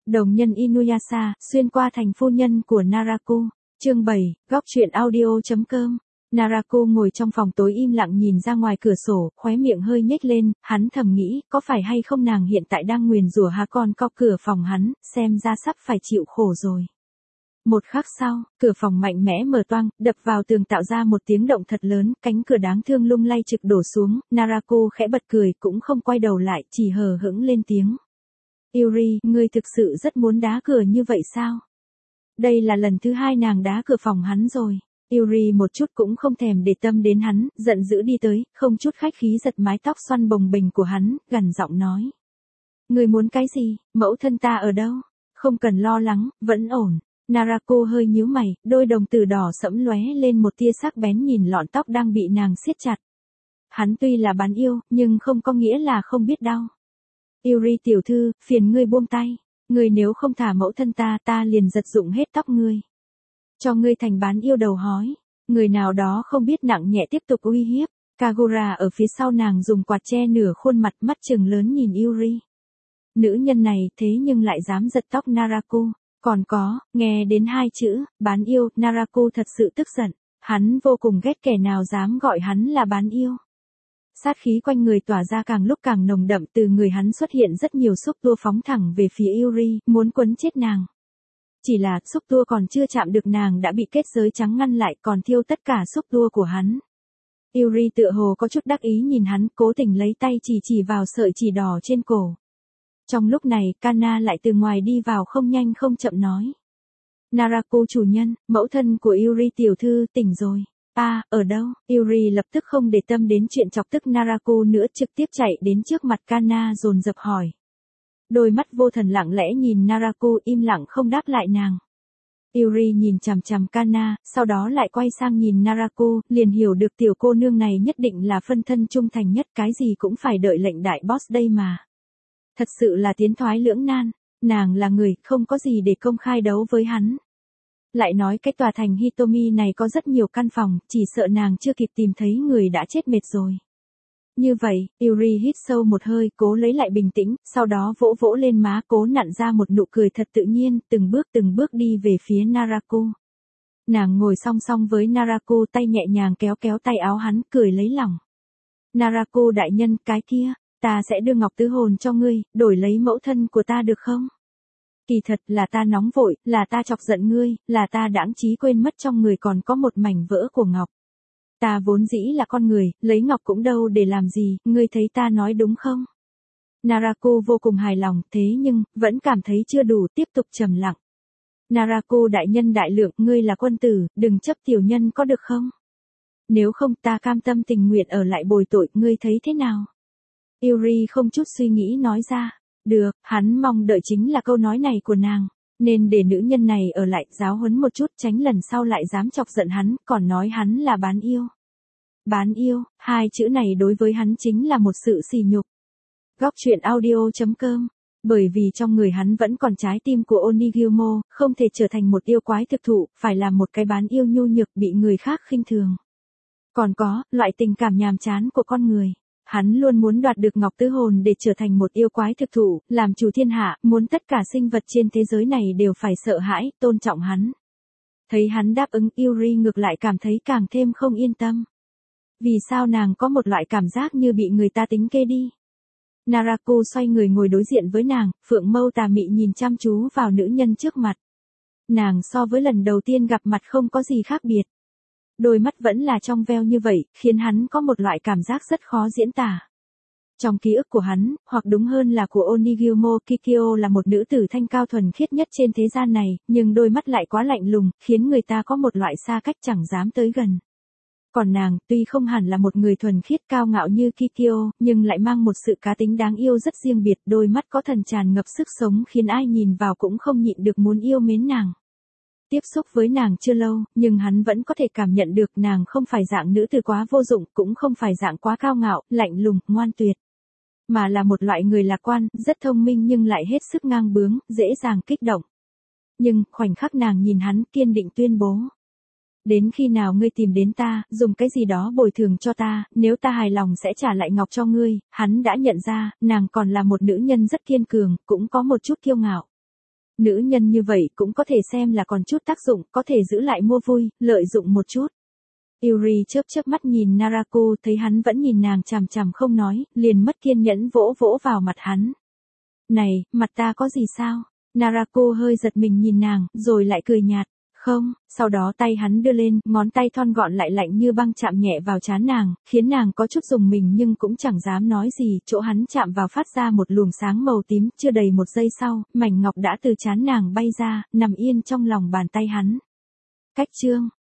Đồng nhân Inuyasha, xuyên qua thành phu nhân của Naraku. Chương 7, góc truyện audio.com. Naraku ngồi trong phòng tối im lặng nhìn ra ngoài cửa sổ, khóe miệng hơi nhếch lên, hắn thầm nghĩ, có phải hay không nàng hiện tại đang nguyền rủa Hakon có cửa phòng hắn, xem ra sắp phải chịu khổ rồi. Một khắc sau, cửa phòng mạnh mẽ mở toang, đập vào tường tạo ra một tiếng động thật lớn, cánh cửa đáng thương lung lay trực đổ xuống, Naraku khẽ bật cười, cũng không quay đầu lại, chỉ hờ hững lên tiếng. Yuri, ngươi thực sự rất muốn đá cửa như vậy sao? Đây là lần thứ hai nàng đá cửa phòng hắn rồi. Yuri một chút cũng không thèm để tâm đến hắn, giận dữ đi tới, không chút khách khí giật mái tóc xoăn bồng bềnh của hắn, gằn giọng nói. Ngươi muốn cái gì, mẫu thân ta ở đâu? Không cần lo lắng, vẫn ổn. Naraku hơi nhíu mày, đôi đồng tử đỏ sẫm lóe lên một tia sắc bén nhìn lọn tóc đang bị nàng siết chặt. Hắn tuy là bán yêu, nhưng không có nghĩa là không biết đau. Yuri tiểu thư, phiền ngươi buông tay. Ngươi nếu không thả mẫu thân ta liền giật dụng hết tóc ngươi. Cho ngươi thành bán yêu đầu hói. Người nào đó không biết nặng nhẹ tiếp tục uy hiếp. Kagura ở phía sau nàng dùng quạt che nửa khuôn mặt, mắt trừng lớn nhìn Yuri. Nữ nhân này thế nhưng lại dám giật tóc Naraku. Còn có, nghe đến hai chữ, bán yêu, Naraku thật sự tức giận. Hắn vô cùng ghét kẻ nào dám gọi hắn là bán yêu. Sát khí quanh người tỏa ra càng lúc càng nồng đậm, từ người hắn xuất hiện rất nhiều xúc tua phóng thẳng về phía Yuri, muốn quấn chết nàng. Chỉ là xúc tua còn chưa chạm được nàng đã bị kết giới trắng ngăn lại, còn thiêu tất cả xúc tua của hắn. Yuri tựa hồ có chút đắc ý nhìn hắn, cố tình lấy tay chỉ vào sợi chỉ đỏ trên cổ. Trong lúc này, Kana lại từ ngoài đi vào không nhanh không chậm nói. Naraku chủ nhân, mẫu thân của Yuri tiểu thư tỉnh rồi. Ở đâu? Yuri lập tức không để tâm đến chuyện chọc tức Naraku nữa, trực tiếp chạy đến trước mặt Kana dồn dập hỏi. Đôi mắt vô thần lặng lẽ nhìn Naraku, im lặng không đáp lại nàng. Yuri nhìn chằm chằm Kana, sau đó lại quay sang nhìn Naraku, liền hiểu được tiểu cô nương này nhất định là phân thân trung thành nhất, cái gì cũng phải đợi lệnh đại boss đây mà. Thật sự là tiến thoái lưỡng nan, nàng là người, không có gì để công khai đấu với hắn. Lại nói cái tòa thành Hitomi này có rất nhiều căn phòng, chỉ sợ nàng chưa kịp tìm thấy người đã chết mệt rồi. Như vậy, Yuri hít sâu một hơi, cố lấy lại bình tĩnh, sau đó vỗ vỗ lên má, cố nặn ra một nụ cười thật tự nhiên, từng bước đi về phía Naraku. Nàng ngồi song song với Naraku, tay nhẹ nhàng kéo tay áo hắn, cười lấy lòng. Naraku đại nhân, cái kia, ta sẽ đưa ngọc tứ hồn cho ngươi, đổi lấy mẫu thân của ta được không? Kỳ thật là ta nóng vội, là ta chọc giận ngươi, là ta đãng trí quên mất trong người còn có một mảnh vỡ của ngọc. Ta vốn dĩ là con người, lấy ngọc cũng đâu để làm gì, ngươi thấy ta nói đúng không? Naraku vô cùng hài lòng, thế nhưng, vẫn cảm thấy chưa đủ, tiếp tục trầm lặng. Naraku đại nhân đại lượng, ngươi là quân tử, đừng chấp tiểu nhân có được không? Nếu không ta cam tâm tình nguyện ở lại bồi tội, ngươi thấy thế nào? Yuri không chút suy nghĩ nói ra. Được, hắn mong đợi chính là câu nói này của nàng. Nên để nữ nhân này ở lại giáo huấn một chút, tránh lần sau lại dám chọc giận hắn, còn nói hắn là bán yêu. Bán yêu, hai chữ này đối với hắn chính là một sự sỉ nhục. Góc truyện audio.com. Bởi vì trong người hắn vẫn còn trái tim của Onigyumo, không thể trở thành một yêu quái thực thụ, phải là một cái bán yêu nhu nhược bị người khác khinh thường. Còn có, loại tình cảm nhàm chán của con người. Hắn luôn muốn đoạt được ngọc tứ hồn để trở thành một yêu quái thực thụ, làm chủ thiên hạ, muốn tất cả sinh vật trên thế giới này đều phải sợ hãi, tôn trọng hắn. Thấy hắn đáp ứng, Yuri ngược lại cảm thấy càng thêm không yên tâm. Vì sao nàng có một loại cảm giác như bị người ta tính kê đi? Naraku xoay người ngồi đối diện với nàng, phượng mâu tà mị nhìn chăm chú vào nữ nhân trước mặt. Nàng so với lần đầu tiên gặp mặt không có gì khác biệt. Đôi mắt vẫn là trong veo như vậy, khiến hắn có một loại cảm giác rất khó diễn tả. Trong ký ức của hắn, hoặc đúng hơn là của Onigyumo, Kikyo là một nữ tử thanh cao thuần khiết nhất trên thế gian này, nhưng đôi mắt lại quá lạnh lùng, khiến người ta có một loại xa cách chẳng dám tới gần. Còn nàng, tuy không hẳn là một người thuần khiết cao ngạo như Kikyo, nhưng lại mang một sự cá tính đáng yêu rất riêng biệt, đôi mắt có thần tràn ngập sức sống khiến ai nhìn vào cũng không nhịn được muốn yêu mến nàng. Tiếp xúc với nàng chưa lâu, nhưng hắn vẫn có thể cảm nhận được nàng không phải dạng nữ tử quá vô dụng, cũng không phải dạng quá cao ngạo, lạnh lùng, ngoan tuyệt. Mà là một loại người lạc quan, rất thông minh nhưng lại hết sức ngang bướng, dễ dàng kích động. Nhưng, khoảnh khắc nàng nhìn hắn, kiên định tuyên bố. Đến khi nào ngươi tìm đến ta, dùng cái gì đó bồi thường cho ta, nếu ta hài lòng sẽ trả lại ngọc cho ngươi, hắn đã nhận ra, nàng còn là một nữ nhân rất kiên cường, cũng có một chút kiêu ngạo. Nữ nhân như vậy cũng có thể xem là còn chút tác dụng, có thể giữ lại mua vui, lợi dụng một chút. Yuri chớp chớp mắt nhìn Narako, thấy hắn vẫn nhìn nàng chằm chằm không nói, liền mất kiên nhẫn vỗ vỗ vào mặt hắn. Này, mặt ta có gì sao? Narako hơi giật mình nhìn nàng, rồi lại cười nhạt. Không, sau đó tay hắn đưa lên, ngón tay thon gọn lại lạnh như băng chạm nhẹ vào trán nàng, khiến nàng có chút rùng mình nhưng cũng chẳng dám nói gì, chỗ hắn chạm vào phát ra một luồng sáng màu tím, chưa đầy một giây sau, mảnh ngọc đã từ trán nàng bay ra, nằm yên trong lòng bàn tay hắn. Cách chương